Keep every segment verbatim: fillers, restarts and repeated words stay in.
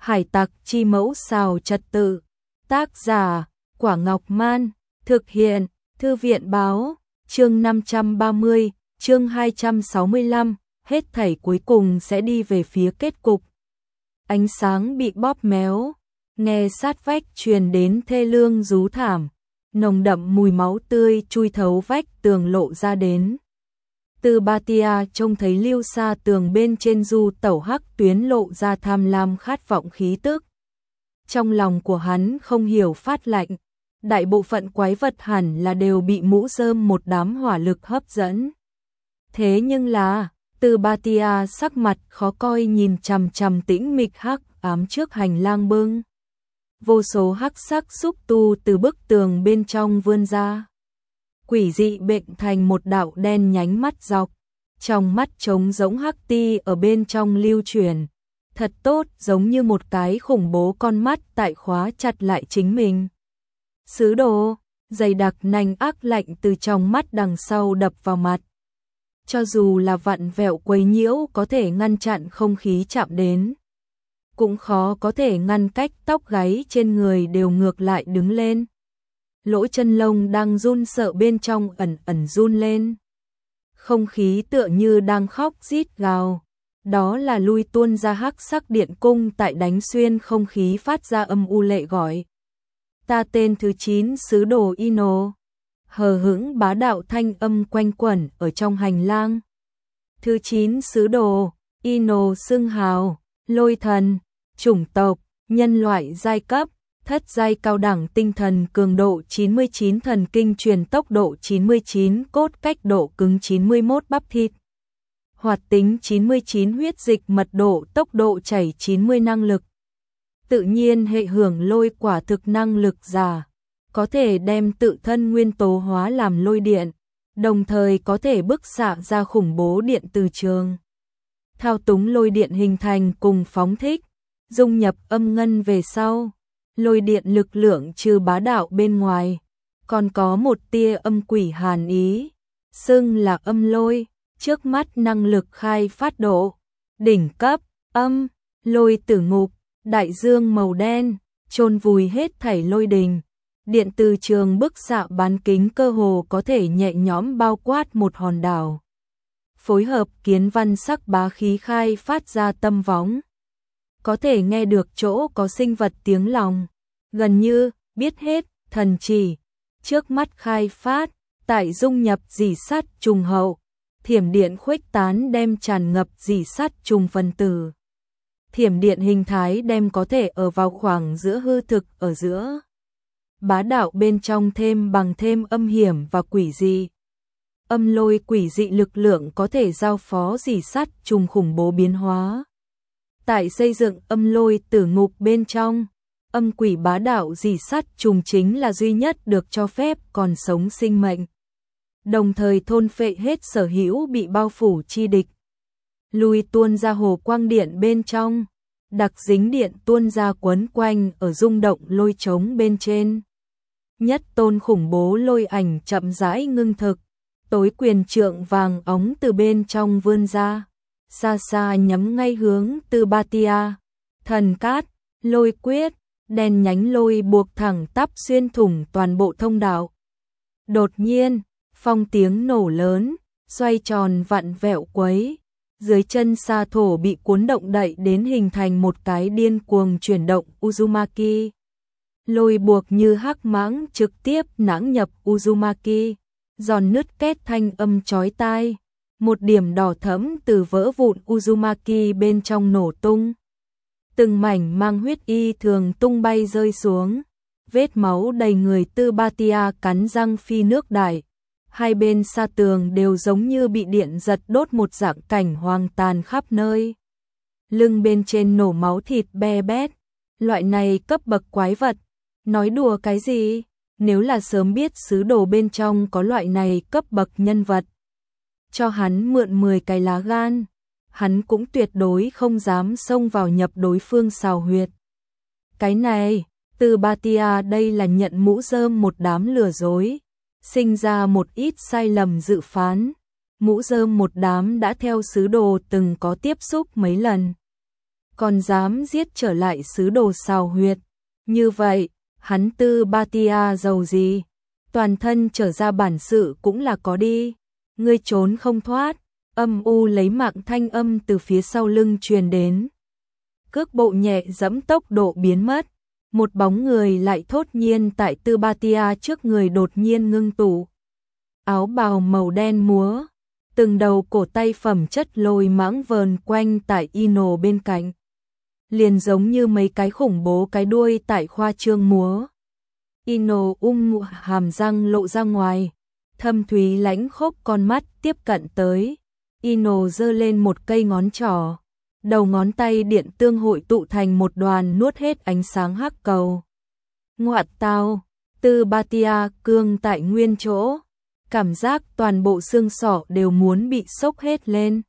Hải tặc chi mẫu xào trật tự. Tác giả, Quả Ngọc Man. Thực hiện, Thư viện báo. Chương năm trăm ba mươi, chương hai trăm sáu mươi lăm, hết thảy cuối cùng sẽ đi về phía kết cục. Ánh sáng bị bóp méo, nghe sát vách truyền đến thê lương rú thảm, nồng đậm mùi máu tươi chui thấu vách tường lộ ra đến. Từ Ba Tia trông thấy Lưu Sa tường bên trên du tẩu hắc tuyến lộ ra tham lam khát vọng khí tức. Trong lòng của hắn không hiểu phát lạnh, đại bộ phận quái vật hẳn là đều bị mũ rơm một đám hỏa lực hấp dẫn. Thế nhưng là, Từ Ba Tia sắc mặt khó coi nhìn chằm chằm tĩnh mịch hắc ám trước hành lang bưng. Vô số hắc sắc xúc tu từ bức tường bên trong vươn ra. Quỷ dị bệnh thành một đạo đen nhánh mắt dọc, trong mắt trống rỗng hắc ti ở bên trong lưu truyền. Thật tốt, giống như một cái khủng bố con mắt tại khóa chặt lại chính mình. Sứ đồ, dày đặc nanh ác lạnh từ trong mắt đằng sau đập vào mặt. Cho dù là vặn vẹo quấy nhiễu có thể ngăn chặn không khí chạm đến, cũng khó có thể ngăn cách tóc gáy trên người đều ngược lại đứng lên. Lỗ chân lông đang run sợ bên trong ẩn ẩn run lên. Không khí tựa như đang khóc rít gào. Đó là lui tuôn ra hắc sắc điện cung tại đánh xuyên không khí phát ra âm u lệ gọi. Ta tên thứ chín sứ đồ Ino. Hờ hững bá đạo thanh âm quanh quẩn ở trong hành lang. Thứ chín sứ đồ, Ino xưng hào, lôi thần, chủng tộc, nhân loại giai cấp, thất giai cao đẳng tinh thần cường độ chín mươi chín thần kinh truyền tốc độ chín mươi chín cốt cách độ cứng chín mươi mốt bắp thịt. Hoạt tính chín mươi chín huyết dịch mật độ tốc độ chảy chín mươi năng lực. Tự nhiên hệ hưởng lôi quả thực năng lực giả. Có thể đem tự thân nguyên tố hóa làm lôi điện, đồng thời có thể bức xạ ra khủng bố điện từ trường. Thao túng lôi điện hình thành cùng phóng thích, dung nhập âm ngân về sau. Lôi điện lực lượng trừ bá đạo bên ngoài, còn có một tia âm quỷ hàn ý, xưng là âm lôi, trước mắt năng lực khai phát độ. Đỉnh cấp, âm, lôi tử ngục, đại dương màu đen, chôn vùi hết thảy lôi đình. Điện từ trường bức xạ bán kính cơ hồ có thể nhẹ nhõm bao quát một hòn đảo. Phối hợp kiến văn sắc bá khí khai phát ra tâm võng. Có thể nghe được chỗ có sinh vật tiếng lòng. Gần như, biết hết, thần chỉ. Trước mắt khai phát, tại dung nhập dỉ sắt trùng hậu. Thiểm điện khuếch tán đem tràn ngập dỉ sắt trùng phân tử. Thiểm điện hình thái đem có thể ở vào khoảng giữa hư thực ở giữa. Bá đạo bên trong thêm bằng thêm âm hiểm và quỷ dị. Âm lôi quỷ dị lực lượng có thể giao phó dỉ sắt trùng khủng bố biến hóa. Tại xây dựng âm lôi tử ngục bên trong, âm quỷ bá đạo dỉ sắt trùng chính là duy nhất được cho phép còn sống sinh mệnh. Đồng thời thôn phệ hết sở hữu bị bao phủ chi địch. Lui tuôn ra hồ quang điện bên trong, đặc dính điện tuôn ra quấn quanh ở rung động lôi trống bên trên. Nhất tôn khủng bố lôi ảnh chậm rãi ngưng thực, tối quyền trượng vàng óng từ bên trong vươn ra, xa xa nhắm ngay hướng Từ Ba Tia. Thần cát, lôi quyết, đèn nhánh lôi buộc thẳng tắp xuyên thủng toàn bộ thông đạo. Đột nhiên, phong tiếng nổ lớn, xoay tròn vặn vẹo quấy. Dưới chân sa thổ bị cuốn động đậy đến hình thành một cái điên cuồng chuyển động Uzumaki. Lôi buộc như hắc mãng trực tiếp nãng nhập Uzumaki, giòn nứt két thanh âm chói tai. Một điểm đỏ thẫm từ vỡ vụn Uzumaki bên trong nổ tung. Từng mảnh mang huyết y thường tung bay rơi xuống. Vết máu đầy người Từ Ba Tia cắn răng phi nước đại. Hai bên sa tường đều giống như bị điện giật đốt một dạng cảnh hoang tàn khắp nơi. Lưng bên trên nổ máu thịt be bét. Loại này cấp bậc quái vật. Nói đùa cái gì? Nếu là sớm biết sứ đồ bên trong có loại này cấp bậc nhân vật, cho hắn mượn mười cái lá gan, hắn cũng tuyệt đối không dám xông vào nhập đối phương xào huyệt. Cái này, Từ Ba Tia đây là nhận mũ rơm một đám lừa dối, sinh ra một ít sai lầm dự phán. Mũ rơm một đám đã theo sứ đồ từng có tiếp xúc mấy lần. còn dám giết trở lại sứ đồ xào huyệt. Như vậy, hắn Tư Ba Tia giàu gì, toàn thân trở ra bản sự cũng là có đi. Ngươi trốn không thoát, âm u lấy mạng thanh âm từ phía sau lưng truyền đến. Cước bộ nhẹ dẫm tốc độ biến mất, một bóng người lại thốt nhiên tại Tư Ba Tia trước người đột nhiên ngưng tụ. Áo bào màu đen múa, từng đầu cổ tay phẩm chất lôi mãng vờn quanh tại Ino bên cạnh. Liền giống như mấy cái khủng bố cái đuôi tại khoa trương múa. Ino ung hàm răng lộ ra ngoài, thâm thúy lãnh khốc con mắt tiếp cận tới. Ino giơ lên một cây ngón trỏ, đầu ngón tay điện tương hội tụ thành một đoàn nuốt hết ánh sáng hắc cầu. Ngoạt tao, Tư Ba Tia cương tại nguyên chỗ, cảm giác toàn bộ xương sọ đều muốn bị sốc hết lên.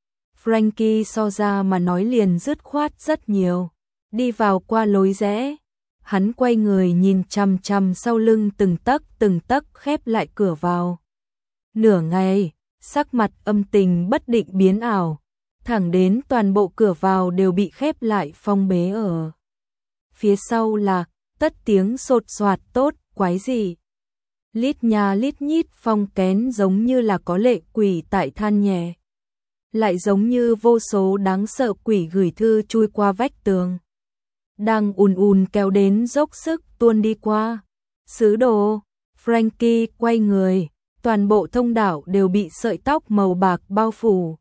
Frankie so ra mà nói liền dứt khoát rất nhiều, đi vào qua lối rẽ. Hắn quay người nhìn chằm chằm sau lưng từng tấc từng tấc khép lại cửa vào. Nửa ngày, sắc mặt âm tình bất định biến ảo, thẳng đến toàn bộ cửa vào đều bị khép lại phong bế ở. Phía sau là tất tiếng sột soạt tốt quái gì. Lít nha lít nhít phong kén giống như là có lệ quỷ tại than nhẹ. Lại giống như vô số đáng sợ quỷ gửi thư chui qua vách tường. Đang ùn ùn kéo đến dốc sức tuôn đi qua. Sứ đồ, Frankie quay người, toàn bộ thông đạo đều bị sợi tóc màu bạc bao phủ.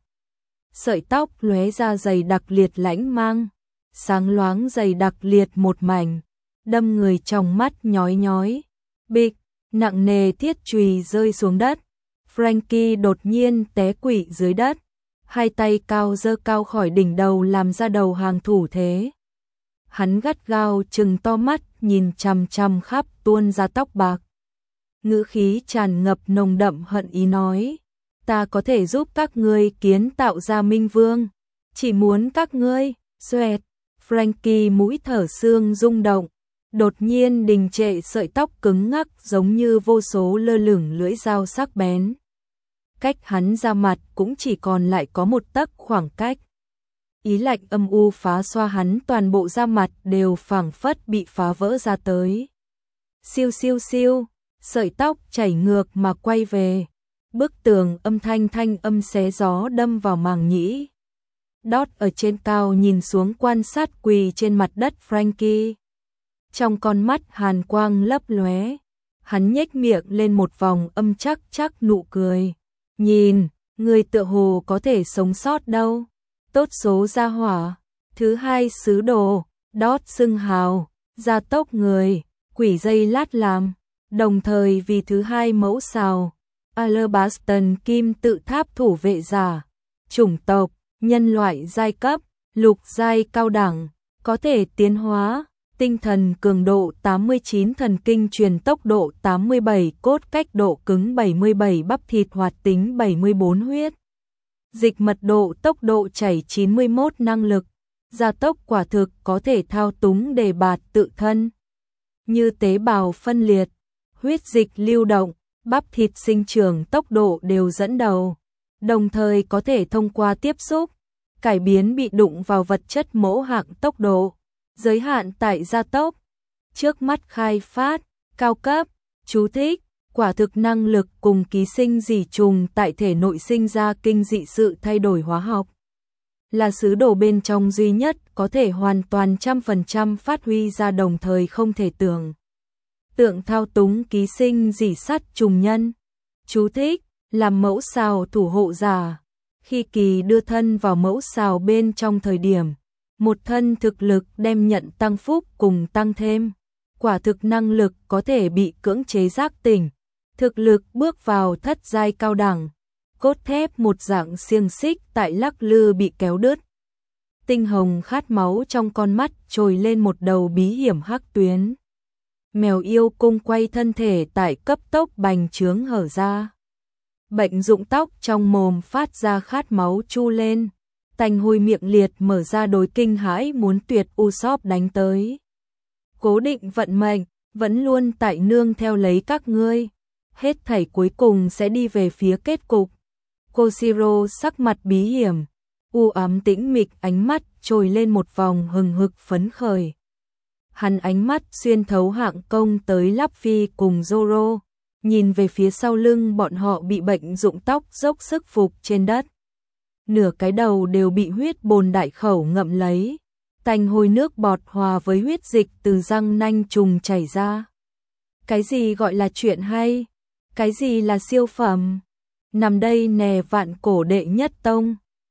Sợi tóc lóe ra dày đặc liệt lãnh mang, sáng loáng dày đặc liệt một mảnh, đâm người trong mắt nhói nhói. Bịch, nặng nề thiết chùy rơi xuống đất. Frankie đột nhiên té quỵ dưới đất, hai tay cao giơ cao khỏi đỉnh đầu làm ra đầu hàng thủ thế. Hắn gắt gao trừng to mắt nhìn chằm chằm khắp tuôn ra tóc bạc. Ngữ khí tràn ngập nồng đậm hận ý nói, ta có thể giúp các ngươi kiến tạo ra minh vương, chỉ muốn các ngươi, xoẹt. Frankie mũi thở xương rung động, đột nhiên đình trệ, sợi tóc cứng ngắc giống như vô số lơ lửng lưỡi dao sắc bén. Cách hắn ra mặt cũng chỉ còn lại có một tấc khoảng cách. Ý lạnh âm u phá xoa hắn toàn bộ da mặt đều phảng phất bị phá vỡ ra tới. Siêu siêu siêu, sợi tóc chảy ngược mà quay về. Bức tường âm thanh thanh âm xé gió đâm vào màng nhĩ. Đót ở trên cao nhìn xuống quan sát quỳ trên mặt đất Frankie. Trong con mắt hàn quang lấp lóe, hắn nhếch miệng lên một vòng âm chắc chắc nụ cười. Nhìn, người tựa hồ có thể sống sót đâu. Tốt số gia hỏa. Thứ hai sứ đồ, Đót xưng hào, gia tốc người, quỷ dây lát làm. Đồng thời vì thứ hai mẫu xào, Alabaston kim tự tháp thủ vệ giả, chủng tộc, nhân loại giai cấp, lục giai cao đẳng, có thể tiến hóa, tinh thần cường độ tám mươi chín, thần kinh truyền tốc độ tám mươi bảy, cốt cách độ cứng bảy mươi bảy, bắp thịt hoạt tính bảy mươi bốn, huyết dịch mật độ tốc độ chảy chín mươi mốt, năng lực gia tốc quả thực có thể thao túng đề bạt tự thân, như tế bào phân liệt, huyết dịch lưu động, bắp thịt sinh trưởng tốc độ đều dẫn đầu, đồng thời có thể thông qua tiếp xúc, cải biến bị đụng vào vật chất mẫu hạng tốc độ, giới hạn tại gia tốc, trước mắt khai phát, cao cấp, chú thích, quả thực năng lực cùng ký sinh dị trùng tại thể nội sinh ra kinh dị sự thay đổi hóa học. Là sứ đồ bên trong duy nhất có thể hoàn toàn trăm phần trăm phát huy ra, đồng thời không thể tưởng tượng thao túng ký sinh dị sắt trùng nhân. Chú thích, làm mẫu xào thủ hộ giả. Khi kỳ đưa thân vào mẫu xào bên trong thời điểm, một thân thực lực đem nhận tăng phúc cùng tăng thêm. Quả thực năng lực có thể bị cưỡng chế giác tỉnh. Thực lực bước vào thất giai cao đẳng. Cốt thép một dạng xiềng xích tại lắc lư bị kéo đứt. Tinh hồng khát máu trong con mắt trồi lên một đầu bí hiểm hắc tuyến. Mèo yêu cung quay thân thể tại cấp tốc bành trướng hở ra. Bệnh rụng tóc trong mồm phát ra khát máu chu lên. Tành hôi miệng liệt mở ra đối kinh hãi muốn tuyệt Usopp đánh tới. Cố định vận mệnh, vẫn luôn tại nương theo lấy các ngươi. Hết thảy cuối cùng sẽ đi về phía kết cục. Koshiro sắc mặt bí hiểm, u ám tĩnh mịch, ánh mắt trồi lên một vòng hừng hực phấn khởi. Hắn ánh mắt xuyên thấu hạng công tới Láp Phi cùng Zoro, nhìn về phía sau lưng bọn họ bị bệnh rụng tóc dốc sức phục trên đất. Nửa cái đầu đều bị huyết bồn đại khẩu ngậm lấy, tanh hôi nước bọt hòa với huyết dịch từ răng nanh trùng chảy ra. Cái gì gọi là chuyện hay? Cái gì là siêu phẩm? Nằm đây nè vạn cổ đệ nhất tông,